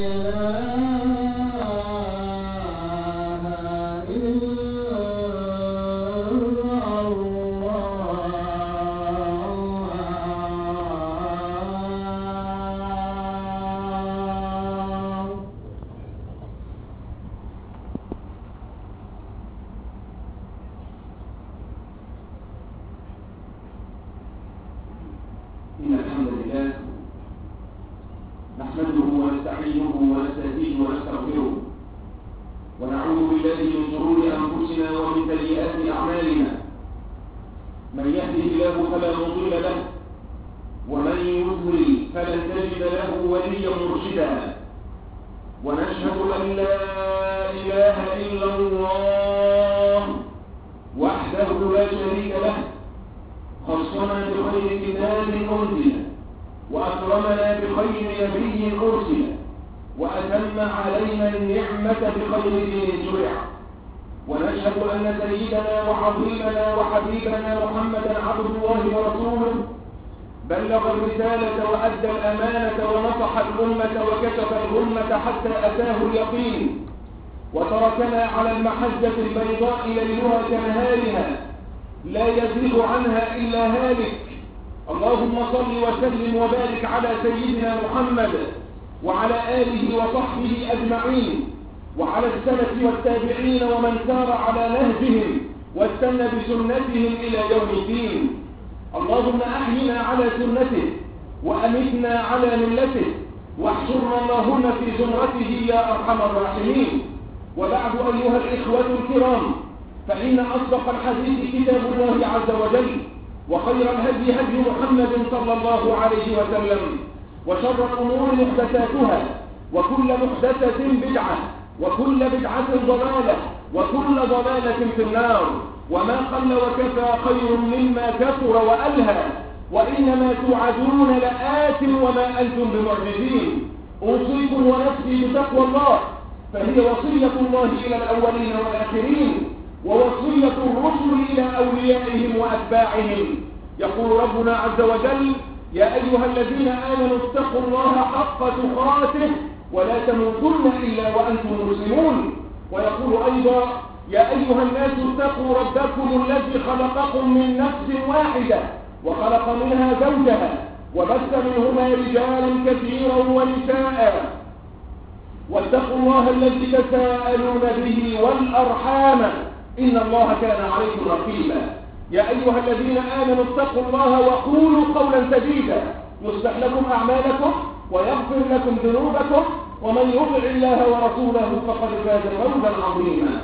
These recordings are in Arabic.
إن الحمد لله نحمده ونستعينه ونستهديه ونستغفره ونعوذ بالله من شرور أنفسنا ومن سيئات أعمالنا. من يهده الله فلا مضل له ومن يضلل فلن تجد له وليا مرشدا. ونشهد أن لا إله إلا الله وحده لا شريك له، خصنا بخير كتاب أنزل وأكرمنا بخير نبي أرسل وأتم علينا النعمة بخير دين شرع. ونشهد أن سيدنا وعظيمنا وحبيبنا محمدا عبد الله ورسوله بلغ الرسالة وأدى الأمانة ونصح الأمة وكشف الأمة حتى أتاه اليقين، وتركنا على المحجة البيضاء ليلها كنهارها لا يزيغ عنها إلا هالك. اللهم صل وسلم وبارك على سيدنا محمد وعلى آله وصحبه أجمعين، وعلى السلف والتابعين ومن سار على نهجهم واستنى بسنتهم إلى يوم الدين. اللهم أحينا على سنته وأمتنا على ملته واحشرنا اللهم في زمرته يا أرحم الراحمين. وبعد أيها الإخوة الكرام، فإن أصدق الحديث كتاب الله عز وجل، وخير الهدي هدي محمد صلى الله عليه وسلم، وشر الأمور محدثاتها، وكل محدثة بدعة، وكل بدعة ضلالة، وكل ضلالة في النار. وما قل وكفى خير مما كثر وألهى، وإنما توعدون لآت وما أنتم بمعجزين. أوصيكم ونفسي بتقوى الله، فهي وصية الله إلى الأولين والآخرين، ووصية الرسل إلى أوليائهم وأتباعهم. يقول ربنا عز وجل: يا أيها الذين آمنوا اتقوا الله حق تقاته ولا تموتن إلا وأنتم مسلمون. ويقول أيضا: يا أيها الناس اتقوا ربكم الذي خلقكم من نفس واحدة وخلق منها زوجها وبث منهما رجالا كثيرا ونساء واتقوا الله الذي تساءلون به والأرحام إن الله كان عليكم رقيبا. يا أيها الذين آمنوا اتقوا الله وقولوا قولا سديدا يصلح لكم أعمالكم ويغفر لكم ذنوبكم، ومن يطع الله ورسوله فقد فاز فوزا عظيما.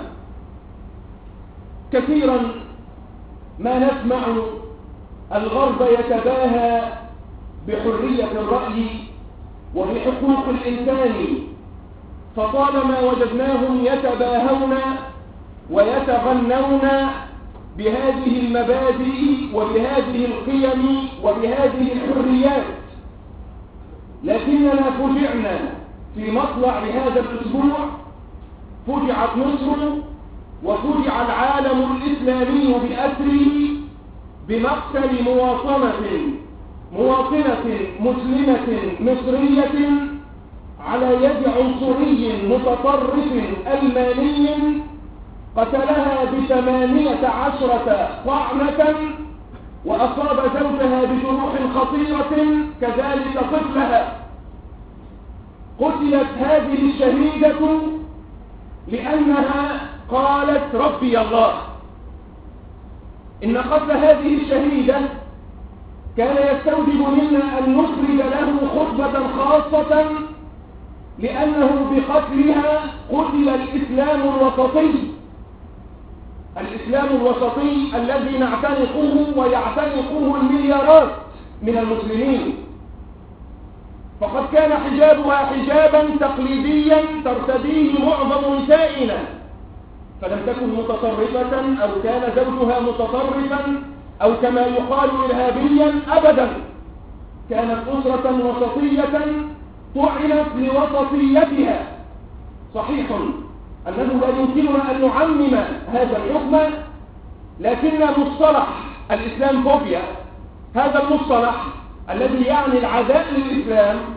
كثيرا ما نسمع الغرب يتباهى بحرية الرأي وبحقوق الإنسان، فطالما وجدناهم يتباهون ويتغنون بهذه المبادئ وبهذه القيم وبهذه الحريات. لكننا فجعنا في مطلع هذا الأسبوع، فجعت مصر وفجع العالم الإسلامي بأسره بمقتل مواطنة مسلمة مصرية على يد عنصري متطرف ألماني قتلها ب18 طعنة وأصاب زوجها بجروح خطيرة، كذلك طفلها. قتلت هذه الشهيدة لأنها قالت ربي الله. إن قتل هذه الشهيدة كان يستوجب منا أن نخرج له خطبة خاصة، لأنه بقتلها قتل الإسلام الوسطي، الإسلام الوسطي الذي نعتنقه ويعتنقه المليارات من المسلمين. فقد كان حجابها حجابا تقليديا ترتديه معظم نسائنا، فلم تكن متطرفة أو كان زوجها متطرفا أو كما يقال إرهابيا أبدا. كانت أسرة وسطية طعنت لوسطيتها. صحيح أنه لا يمكننا أن نعمم هذا الحكم، لكن مصطلح الإسلام فوبيا، هذا المصطلح الذي يعني العداء للإسلام،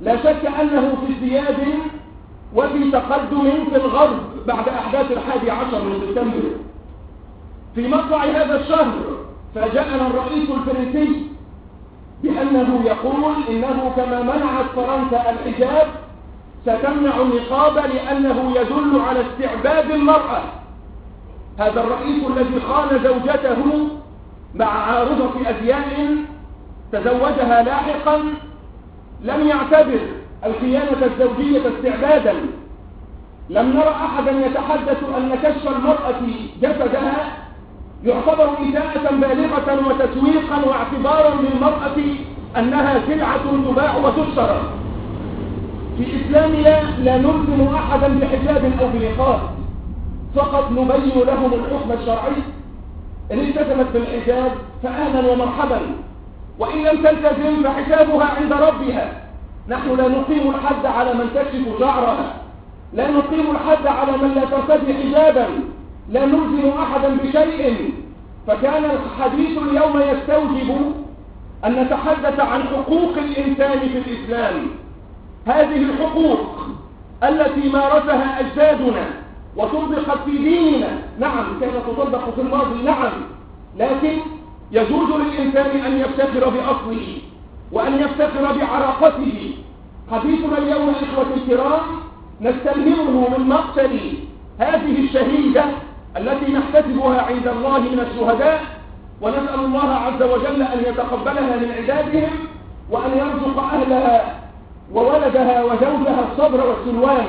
لا شك أنه في ازدياد وفي تقدم في الغرب بعد أحداث 11 من سبتمبر. في مطلع هذا الشهر فاجأنا الرئيس الفرنسي بأنه يقول إنه كما منعت فرنسا الحجاب ستمنع النقاب لأنه يدل على استعباد المرأة. هذا الرئيس الذي خان زوجته مع عارضة أزياء تزوجها لاحقا لم يعتبر الخيانة الزوجية استعبادا. لم نرى أحدا يتحدث أن كشف المرأة جسدها يعتبر إساءة بالغة وتسويقا واعتبارا للمرأة أنها سلعة تباع وتشترى. في إسلامنا لا نلزم أحدا بحجاب أو بنقاب، فقط نبين لهم الحكم الشرعي. إن التزمت بالحجاب فأهلا ومرحبا، وإن لم تلتزم فحسابها عند ربها. نحن لا نقيم الحد على من تكشف شعرها، لا نقيم الحد على من لا ترتدي حجابا، لا نلزم أحدا بشيء. فكان الحديث اليوم يستوجب أن نتحدث عن حقوق الإنسان في الإسلام. هذه الحقوق التي مارسها أجدادنا وطبقت في ديننا، نعم كانت تطبق في الماضي، نعم، لكن يجوز للإنسان أن يفتخر بأصله وأن يفتخر بعراقته. حديثنا اليوم إخوة الكرام نستلهمه من مقتل هذه الشهيدة التي نحتسبها عند الله من الشهداء، ونسأل الله عز وجل أن يتقبلها من عبادهم وأن يرزق أهلها وولدها وزوجها الصبر والسلوان.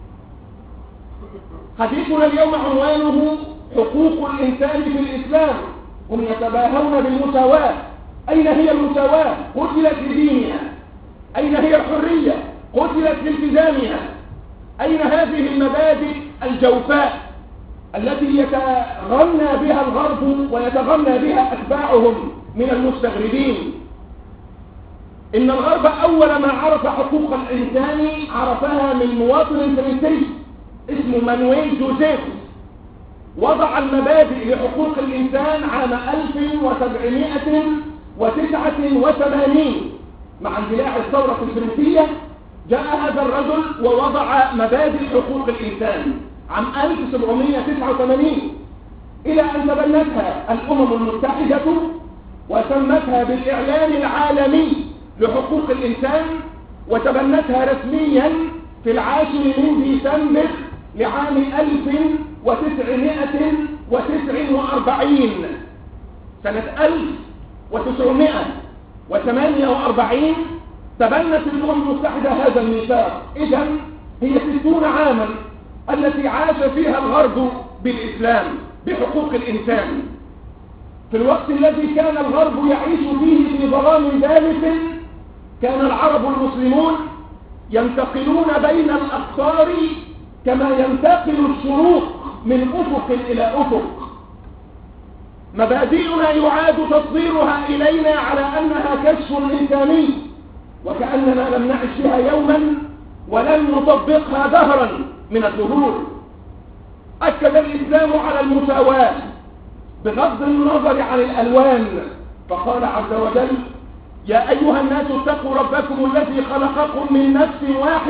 حديثنا اليوم عنوانه حقوق الإنسان في الإسلام. هم يتباهون بالمساواة. أين هي المساواة؟ قتلت لدينها. أين هي الحرية؟ قتلت لالتزامها. أين هذه المبادئ الجوفاء التي يتغنى بها الغرب ويتغنى بها أتباعهم من المستغربين؟ إن الغرب أول ما عرف حقوق الإنسان عرفها من مواطن فرنسي اسمه مانويل جوزيف. وضع المبادئ لحقوق الإنسان عام 1789 مع اندلاع الثورة الفرنسية. جاء هذا الرجل ووضع مبادئ حقوق الإنسان عام 1789 إلى أن تبنتها الأمم المتحدة وسمتها بالإعلان العالمي لحقوق الإنسان، وتبنتها رسميا في 10 من ديسمبر لعام 1949. سنة 1948 تبنت الأمم المتحدة هذا الميثاق. إذن هي 60 عاما التي عاش فيها الغرب بالإسلام بحقوق الإنسان. في الوقت الذي كان الغرب يعيش فيه في ظلام دامس، كان العرب المسلمون ينتقلون بين الأقطار كما ينتقل الشروق من أفق إلى أفق. مبادئنا يعاد تصديرها إلينا على أنها كشف إنساني، وكأننا لم نعش بها يوما ولم نطبقها دهرا من الدهور. أكد الإسلام على المساواة بغض النظر عن الألوان، فقال عز وجل: يا أيها الناس اتقوا ربكم الذي خلقكم من نفس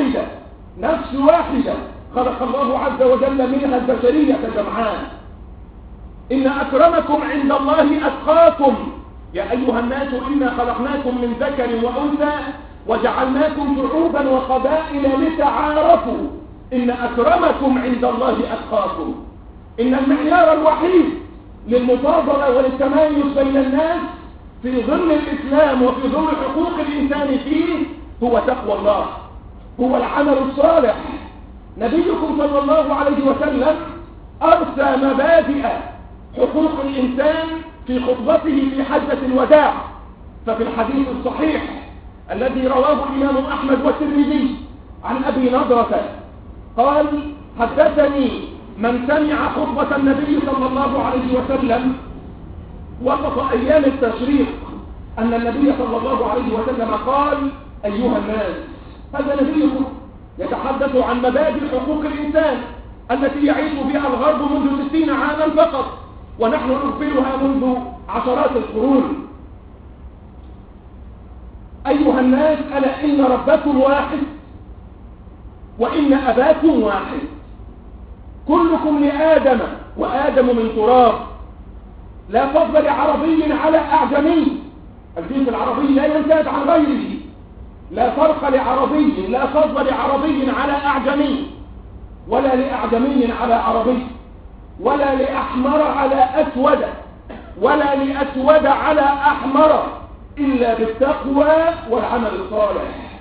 واحدة خلق الله عز وجل منها البشرية جمعاء. إن أكرمكم عند الله أتقاكم. يا أيها الناس إنا خلقناكم من ذكر وأنثى وجعلناكم شعوبا وقبائل لتعارفوا إن أكرمكم عند الله أتقاكم. إن المعيار الوحيد للمفاضلة والتمايز بين الناس في ظل الإسلام وفي ظل حقوق الإنسان فيه هو تقوى الله، هو العمل الصالح. نبيكم صلى الله عليه وسلم أرسى مبادئ حقوق الإنسان في خطبته في حجة الوداع. ففي الحديث الصحيح الذي رواه الإمام أحمد والترمذي عن أبي نضرة قال: حدثني من سمع خطبة النبي صلى الله عليه وسلم وسط أيام التشريق أن النبي صلى الله عليه وسلم قال: أيها الناس، هذا نبيكم يتحدث عن مبادئ حقوق الإنسان التي يعيش بها الغرب منذ 60 عاما فقط، ونحن نغفلها منذ عشرات القرون. أيها الناس ألا إن ربكم واحد وإن أباكم واحد، كلكم لآدم وآدم من تراب، لا فضل لعربي على أعجمي، الجنس العربي لا يمتاز عن غيره، لا فرق لعربي، لا فضل لعربي على أعجمي، ولا لأعجمي على عربي، ولا لأحمر على أسود، ولا لأسود على أحمر، إلا بالتقوى والعمل الصالح.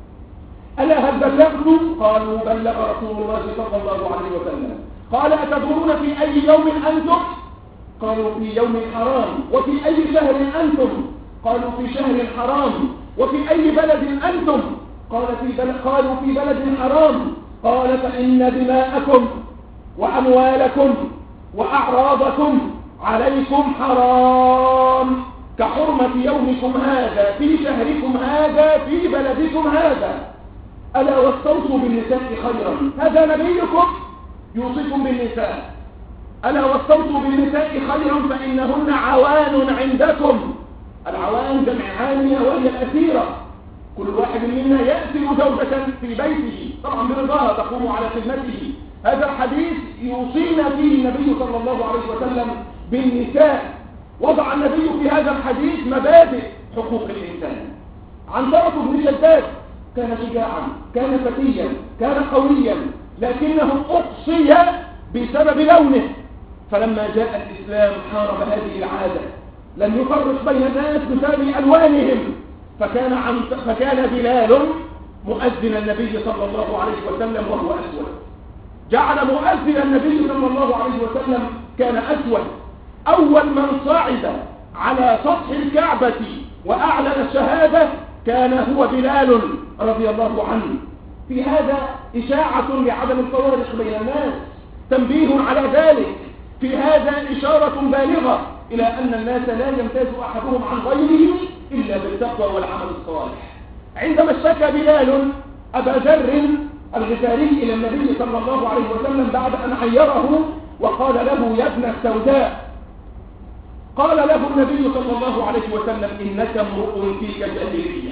ألا هل بلغتم؟ قالوا بلغ رسول الله صلى الله عليه وسلم. قال أتدرون في أي يوم أنتم؟ قالوا في يوم حرام. وفي أي شهر أنتم؟ قالوا في شهر حرام. وفي أي بلد أنتم؟ قالوا في بلد حرام. قال فإن دماءكم وأموالكم وأعراضكم عليكم حرام كحرمة يومكم هذا في شهركم هذا في بلدكم هذا. ألا واستوصوا بالنساء خيرا، هذا نبيكم يوصيكم بالنساء. ألا واستوصوا بالنساء خيرا فإنهن عوان عندكم. العوان جمع عانية وهي الأسيرة، كل واحد منا يأسر زوجة في بيته طبعا برضاها تقوم على خدمته. هذا الحديث يوصينا فيه النبي صلى الله عليه وسلم بالنساء. وضع النبي في هذا الحديث مبادئ حقوق الإنسان. عنترة بن شداد كان شجاعا، كان فتيا، كان قويا، لكنه أقصي بسبب لونه، فلما جاء الإسلام حارب هذه العادة، لم يفرق بين الناس بسبب ألوانهم، فكان بلال مؤذن النبي صلى الله عليه وسلم وهو أسود. جعل مؤذن النبي صلى الله عليه وسلم كان أسود. أول من صعد على سطح الكعبة وأعلن الشهادة كان هو بلال رضي الله عنه. في هذا إشاعة لعدم الفوارق بين الناس، تنبيه على ذلك. في هذا إشارة بالغة إلى أن الناس لا يمتاز أحدهم عن غيره إلا بالتقوى والعمل الصالح. عندما اشتكى بلال أبا ذر الغفاري إلى النبي صلى الله عليه وسلم بعد أن عيره وقال له يا ابن السوداء، قال له النبي صلى الله عليه وسلم إنك امرؤ فيك جاهلية.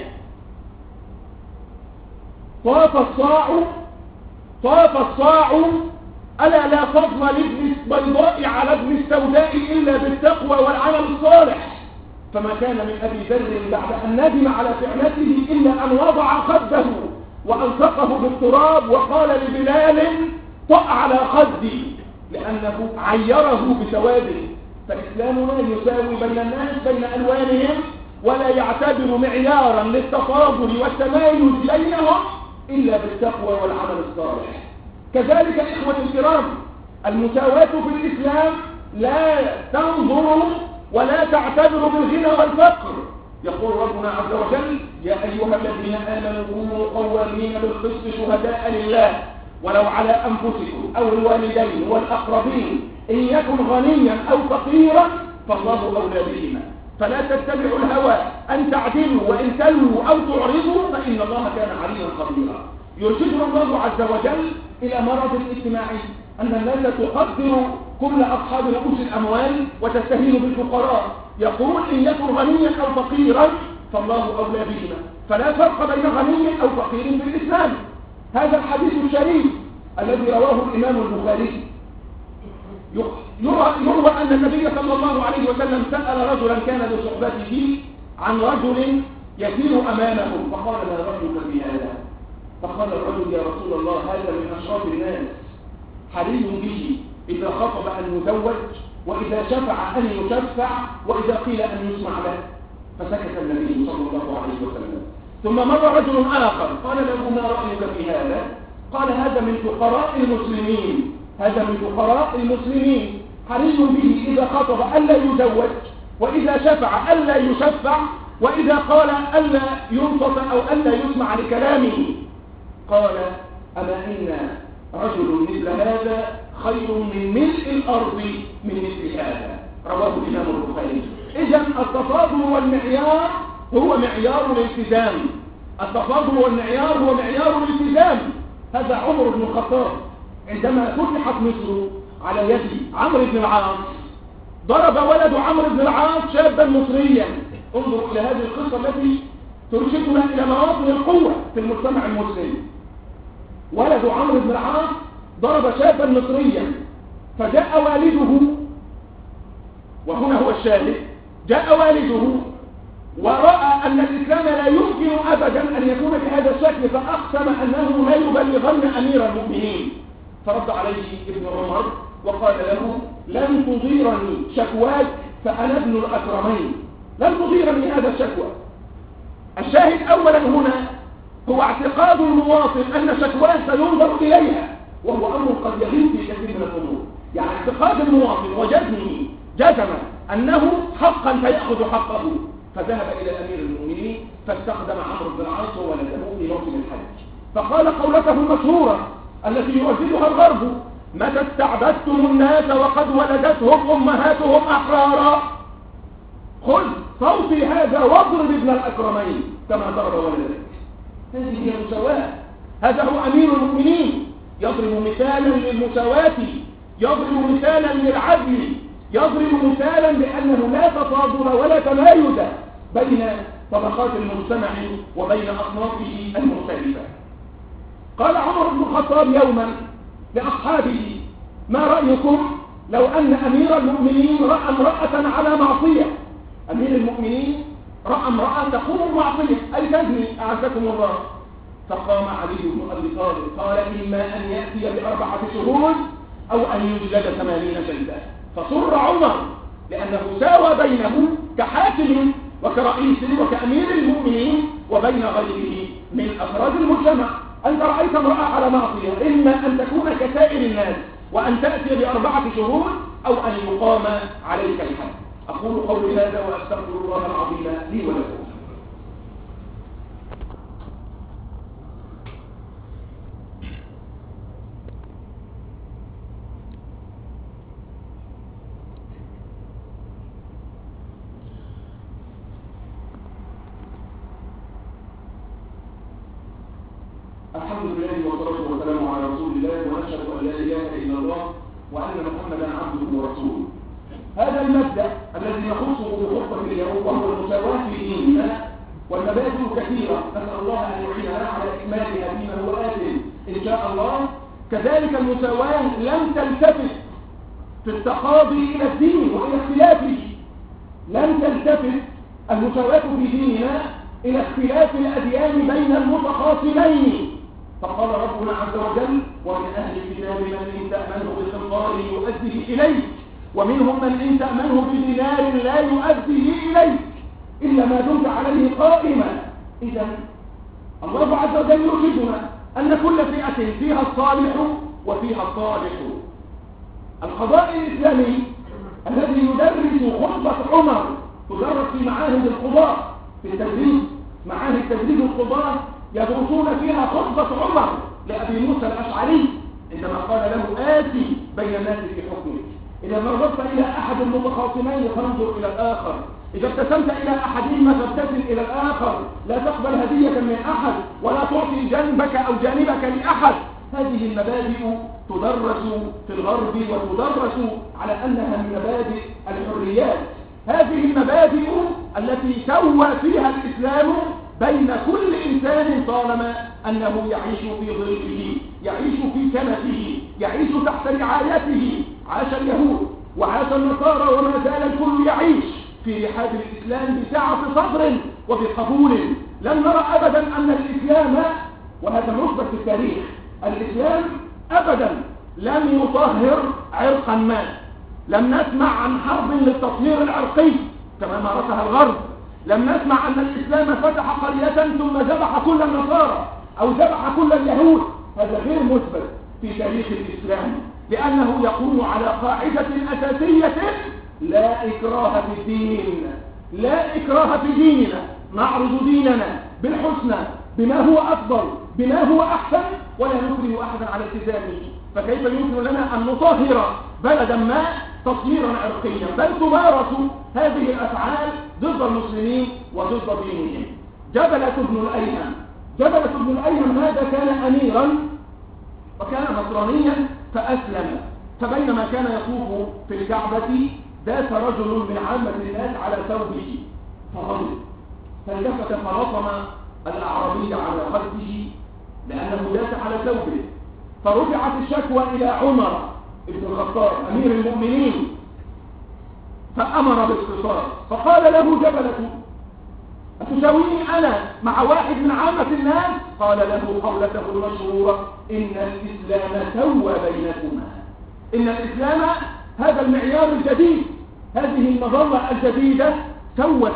طاف الصاع ألا لا فضل لابن البيضاء على ابن السوداء إلا بالتقوى والعمل الصالح. فما كان من أبي ذر بعد أن ندم على فعلته إلا أن وضع خده وألصقه بالتراب وقال لبلال طأ على خدي، لأنه عيره بسواده. فإسلامنا يساوي بين الناس بين ألوانهم، ولا يعتبر معيارا للتفاضل والتمايز بينهم إلا بالتقوى والعمل الصالح. كذلك إخوة الكرام، المساواة في الإسلام لا تنظر ولا تعتبر بالغنى والفقر. يقول ربنا عز وجل يا أيها الذين آمنوا كونوا قوامين بالقسط شهداء لله ولو على أنفسكم أو الوالدين والأقربين إن يكن غنيا أو فقيرا فالله أولى بهما فلا تتبعوا الهوى أن تعدلوا وإن تلووا أو تعرضوا فإن الله كان عليما خبيرا. يرشدنا الله عز وجل إلى مرض الاجتماعي أن الناس تقدر كل أصحاب رؤوس الأموال وتستهين بالفقراء. يقول إن يكن غنيا أو فقيرا فالله أولى بهما، فلا فرق بين غني أو فقير في الإسلام. هذا الحديث الشريف الذي رواه الإمام البخاري يروى أن النبي صلى الله عليه وسلم سأل رجلا كان لصحبته عن رجل يسير أمامه فقال ما رأيك في هذا؟ فقال الرجل يا رسول الله هذا من أشراف الناس حري به إذا خطب أن يزوج وإذا شفع أن يشفع وإذا قيل أن يسمع له. فسكت النبي صلى الله عليه وسلم. ثم مر رجل آخر قال له ما رأيك في هذا؟ قال هذا من فقراء المسلمين، هذا من فقراء المسلمين حري به إذا خطب ألا يزوج وإذا شفع ألا يشفع وإذا قال ألا ينصت أو ألا يسمع لكلامه. قال أما إن رجل مثل هذا خير من ملء الأرض من مثل هذا. رواه الإمام البخاري. إذن التفاضل والمعيار هو معيار الالتزام، التفاضل والمعيار هو معيار الالتزام. هذا عمر بن الخطاب عندما فتحت مصر على يد عمرو بن العاص ضرب ولد عمرو بن العاص شابا مصريا. انظر إلى هذه القصة التي ترشدنا إلى مواطن القوة في المجتمع المسلم. ولد عمرو بن العاص ضرب شابا مصريا، فجاء والده، وهنا هو الشاهد، جاء والده ورأى أن الإسلام لا يمكن أبدا أن يكون بهذا الشكل، فأقسم أنه لا يبلغن أمير المؤمنين. فرد عليه ابن عمر وقال له: لن تضيرني شكواك فأنا ابن الأكرمين، لن تضيرني هذا الشكوى. الشاهد أولا هنا هو اعتقاد المواطن أن شكواه سينظر إليها، وهو أمر قد يغيب في كثير من الأمور. يعني اعتقاد المواطن جزم أنه حقا فيأخذ حقه، فذهب إلى أمير المؤمنين فاستخدم عمرو بن العاص وولده في موسم الحج، فقال قولته المشهورة التي يرددها الغرب: متى استعبدتم الناس وقد ولدتهم أمهاتهم أحرارا، خذ صوتي هذا واضرب ابن الأكرمين كما ضرب ولدك. هذه هي المساواة. هذا هو أمير المؤمنين، يضرب مثالا للمساواة، يضرب مثالا للعدل، يضرب مثالا بأنه لا تفاضل ولا تمايز بين طبقات المجتمع وبين أصنافه المختلفة. قال عمر بن الخطاب يوما لأصحابه: ما رأيكم لو أن أمير المؤمنين رأى امرأة على معصية؟ أمير المؤمنين رأى امرأة تقوم معصية أي تزني، أعزكم الله. فقام علي بن أبي طالب قال: إما أن يأتي ب4 شهود أو أن يجلد 80 جلدة. فصر عمر لأنه ساوى بينه كحاكم وكرئيس وكأمير المؤمنين وبين غيره من أفراد المجتمع. أنت رأيت امرأة على معصية، إما أن تكون كسائر الناس وأن تأتي ب4 شهود أو أن يقام عليك الحد. أقول قولي هذا وأستغفر الله العظيم لي ولكم. الحمد لله والصلاة والسلام على رسول الله، ونشهد أن لا إله إلا الله وأن محمدا عبده ورسوله. هذا المبدأ الذي نخصه بخطة اليوم وهو المساواة في ديننا، والمبادئ كثيرة، نسأل الله أن يعيننا على إكمالها فيما هو آت إن شاء الله. كذلك المساواة لم تلتفت في التقاضي إلى الدين وإلى اختلافه، لم تلتفت المساواة في ديننا إلى اختلاف الأديان بين المتخاصمين. فقال ربنا عز وجل: ومن أهل الكتاب من إن تأمنه بقنطار يؤديه إليك، ومنهم من إن تأمنه بدينار لا يؤديه إليك إلا ما دمت عليه قائما. إذا الله عز وجل يرشدنا أن كل فئة فيها الصالح وفيها الطالح. القضاء الإسلامي الذي يدرس خطبة عمر تدرس في معاهد القضاء، في التدريس معاهد تدريس القضاء يدرسون فيها خطبة عمر لأبي موسى الأشعري عندما قال له: آتي بين الناس في حكمك، إذا نظرت إلى أحد المتخاصمين فانظر إلى الآخر، إذا ابتسمت إلى أحدهما فابتسم إلى الآخر، لا تقبل هدية من أحد ولا تعطي جنبك أو جانبك لأحد. هذه المبادئ تدرس في الغرب وتدرس على أنها من مبادئ الحريات. هذه المبادئ التي سوى فيها الإسلام بين كل إنسان طالما أنه يعيش في ظله، يعيش في كنفه، يعيش تحت رعايته. عاش اليهود وعاش النصارى وما زال الكل يعيش في رحاب الإسلام بسعة صدر وبقبول. لم نرى أبدا أن الإسلام، وهذا مثبت في التاريخ، الإسلام أبدا لم يطهر عرقا ما. لم نسمع عن حرب للتطهير العرقي كما مارسها الغرب. لم نسمع أن الإسلام فتح قرية ثم ذبح كل النصارى أو ذبح كل اليهود. هذا غير مثبت في تاريخ الإسلام، لأنه يقوم على قاعدة أساسية: لا إكراه في الدين. لا إكراه في ديننا، نعرض ديننا بالحسنى بما هو أفضل بما هو أحسن، ولا نكره أحدا على التزامه. فكيف يمكن لنا أن نطهر بلدا ما تطهيرا عرقيا، بل تمارس هذه الأفعال ضد المسلمين وضد دينهم. جبلة بن الأيهم هذا كان أميرا وكان نصرانيا فأسلم، فبينما كان يطوف في الكعبة داس رجل من عامة الناس على ثوبه فغضب فالتفت فلطم الأعرابي على خده لأنه داس على ثوبه، فرفعت الشكوى إلى عمر بن الخطاب أمير المؤمنين، فأمر بالقصاص. فقال له جبلة: أتساويني أنا مع واحد من عامة الناس؟ قال له قولته المشهورة: إن الإسلام سوى بينكما. إن الإسلام هذا المعيار الجديد، هذه المظلة الجديدة سوت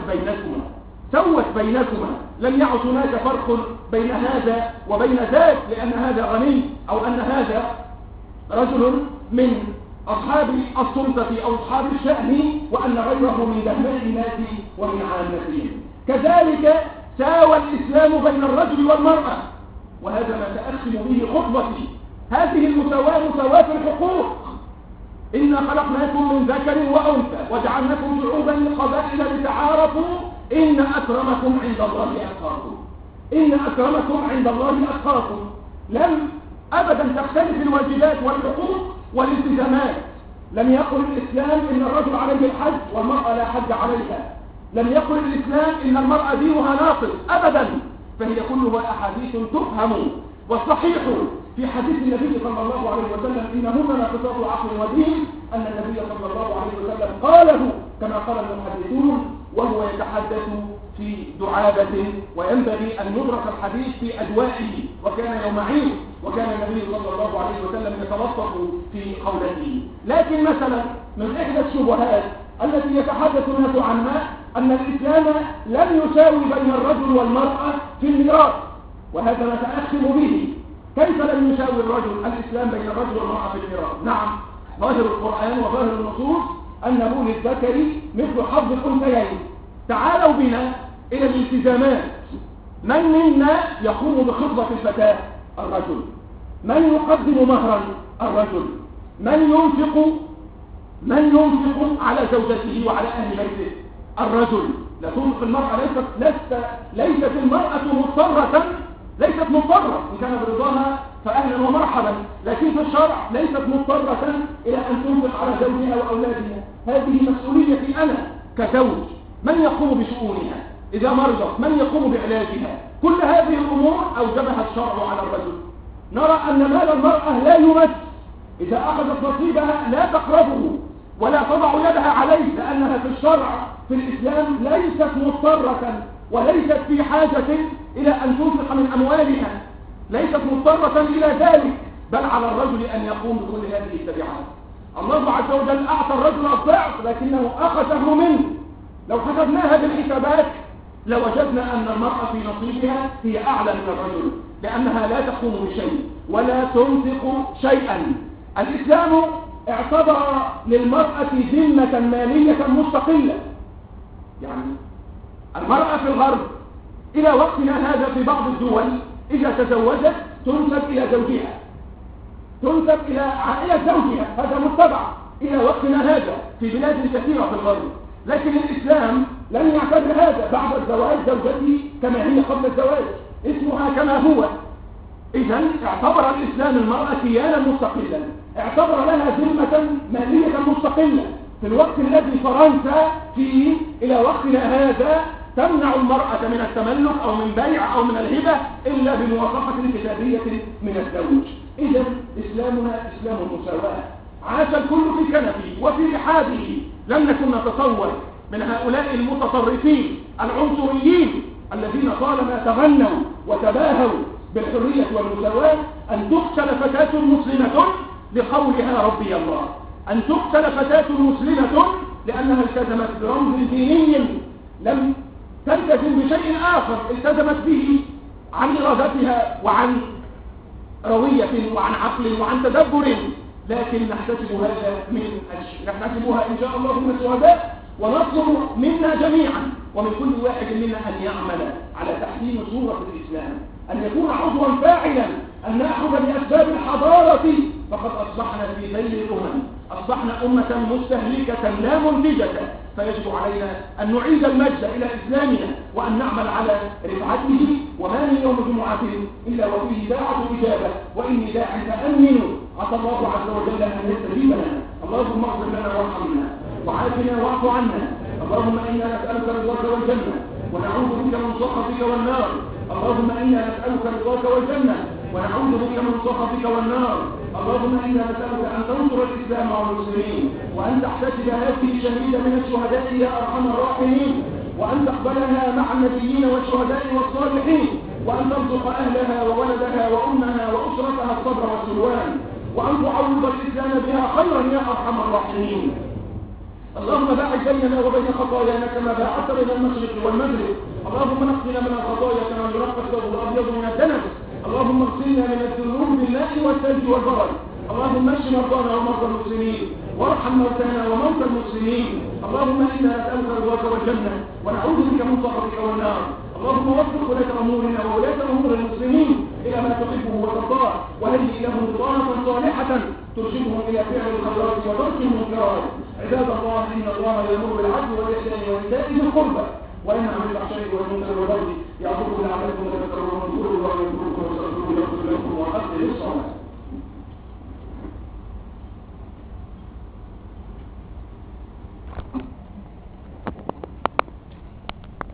بينكما، لم يعد هناك فرق بين هذا وبين ذاك، لأن هذا غني أو أن هذا رجل من أصحاب السلطة أو أصحاب الشأن، وأن غيره من دهماء الناس ومن عامتهم. كذلك ساوى الإسلام بين الرجل والمرأة، وهذا ما سأختم به خطبتي. هذه المساواة مساواة الحقوق. إنا خلقناكم من ذكر وأنثى وجعلناكم شعوبا قبائل لتعارفوا إن أكرمكم عند الله أتقاكم. إن أكرمكم عند الله أتقاكم. لم أبدا تختلف الواجبات والحقوق والالتزامات. لم يقل الإسلام إن الرجل عليه الحج والمرأة لا حج عليها. لم يقل الإسلام إن المرأة دينها ناقص أبدا، فهي كلها أحاديث تفهم. والصحيح في حديث النبي صلى الله عليه وسلم: إنهن ناقصات عقل ودين، أن النبي صلى الله عليه وسلم قاله كما قال المحدثون وهو يتحدث في دعابة، وينبغي أن ندرك الحديث في أدوائه. وكان يوم عيد، وكان النبي صلى الله عليه وسلم يتلطف في قولته. لكن مثلا من إحدى الشبهات التي يتحدث الناس عنها أن الإسلام لم يساوي بين الرجل والمرأة في الميراث، وهذا ما سأختم به. كيف لم يساوي الإسلام بين الرجل والمرأة في الميراث؟ نعم، ظاهر القرآن وظاهر النصوص أنه للذكر مثل حظ الأنثيين. تعالوا بنا إلى الالتزامات. من منا يقوم بخطبة الفتاة؟ الرجل. من يقدم مهرا؟ الرجل. من ينفق على زوجته وعلى أهل بيته؟ الرجل. لا تنفق المرأة. ليست المرأة مضطرة، إن كان برضاها فأهلا ومرحبا، لكن في الشرع ليست مضطرة إلى أن تنفق على زوجها وأولادها. هذه مسؤوليتي أنا كزوج. من يقوم بشؤونها؟ إذا مرضت من يقوم بعلاجها؟ كل هذه الأمور أوجبها الشرع على الرجل. نرى أن مال المرأة لا يمس. إذا أخذت نصيبها لا تقربه ولا تضع يدها عليه، لأنها في الشرع في الإسلام ليست مضطرة وليست في حاجة إلى أن تنفق من أموالها، ليست مضطرة إلى ذلك، بل على الرجل أن يقوم بكل هذه التبعات. الله عز وجل أعطى الرجل الضعف لكنه أخذه منه. لو حسبناها بالحسابات لوجدنا أن المرأة في نصيبها هي أعلى من الرجل، لأنها لا تقوم بشيء ولا تنفق شيئا. الإسلام اعتبر للمرأة ذمة مالية مستقلة. يعني المرأة في الغرب إلى وقتنا هذا في بعض الدول إذا تزوجت تنسب إلى زوجها، تنسب إلى عائلة زوجها، هذا متبع إلى وقتنا هذا في بلاد كثيرة في الغرب. لكن الإسلام لم يعتبر هذا. بعد الزواج زوجتي كما هي قبل الزواج، اسمها كما هو. إذن اعتبر الإسلام المرأة كيانا مستقلا، اعتبر لها ذمة مالية مستقلة. في الوقت الذي فرنسا فيه إلى وقتنا هذا تمنع المرأة من التملك أو من بيع أو من الهبة إلا بموافقة كتابية من الزوج. إذن إسلامنا إسلام المساواة. عاش الكل في كنفه وفي رحابه. لم نكن نتصور من هؤلاء المتطرفين العنصريين الذين طالما تغنوا وتباهوا بالحرية والمساواة أن تقتل فتاة مسلمة لقولها ربي الله، أن تقتل فتاة مسلمة لأنها التزمت برمز ديني لم تلتزم بشيء آخر التزمت به عن إرادتها وعن روية وعن عقل وعن تدبر. لكن نحتسبها إن شاء الله من الشهداء، ونطلب منا جميعا ومن كل واحد منا أن يعمل على تحسين صورة الإسلام، أن يكون عضوا فاعلا، أن نأخذ بأسباب الحضارة. فقد أصبحنا في ذيل الأمم، أصبحنا أمة مستهلكة لا منتجة، فيجب علينا أن نعيد المجد إلى إسلامنا وأن نعمل على رفعته. وما من يوم جمعة إلا وفيه ساعة إجابة، وإني داع فأمنوا. عسى الله عز وجل أن يستجيب لنا. اللهم اغفر لنا وارحمنا وعافنا واعف عنا. اللهم إنا نسألك رضاك والجنة ونعوذ بك من سخطك والنار. اللهم إنا نسألك رضاك والجنة ونعوذ بك من سخطك والنار. اللهم إنا نسألك أن تنصر الإسلام والمسلمين وأن تحتسب هذه الشهيدة من الشهداء يا أرحم الراحمين، وأن تقبلها مع النبيين والشهداء والصالحين، وأن ترزق أهلها وولدها وأمها وأسرتها الصبر والسلوان، وأن تعوض الإسلام بها خيرا يا أرحم الراحمين. اللهم باعد بيننا وبين خطايانا كما باعدت بين المشرق والمغرب. اللهم نقنا من الخطايا كما ينقى الثوب الأبيض من الدنس. اللهم اغسلنا من الذنوب بالماء والثلج والبرد. اللهم اشف مرضانا ومرضى المسلمين وارحم موتانا وموتى المسلمين. اللهم انا نسالك رضاك والجنه ونعوذ بك من سخطك والنار. اللهم وفق ولاة امورنا وولاة امور المسلمين الى ما تحبه وترضاه، وهيئ لهم بطانه صالحه ترشدهم الى فعل الخيرات وترك المنكرات. عباد الله، ان الله يامر بالعدل والاحسان وايتاء ذي القربى وينهى عن الفحشاء والمنكر والبغي يعظكم لعلكم تذكرون. اذكروا الله يذكركم واستغفروه يغفر لكم واقم الصلاه.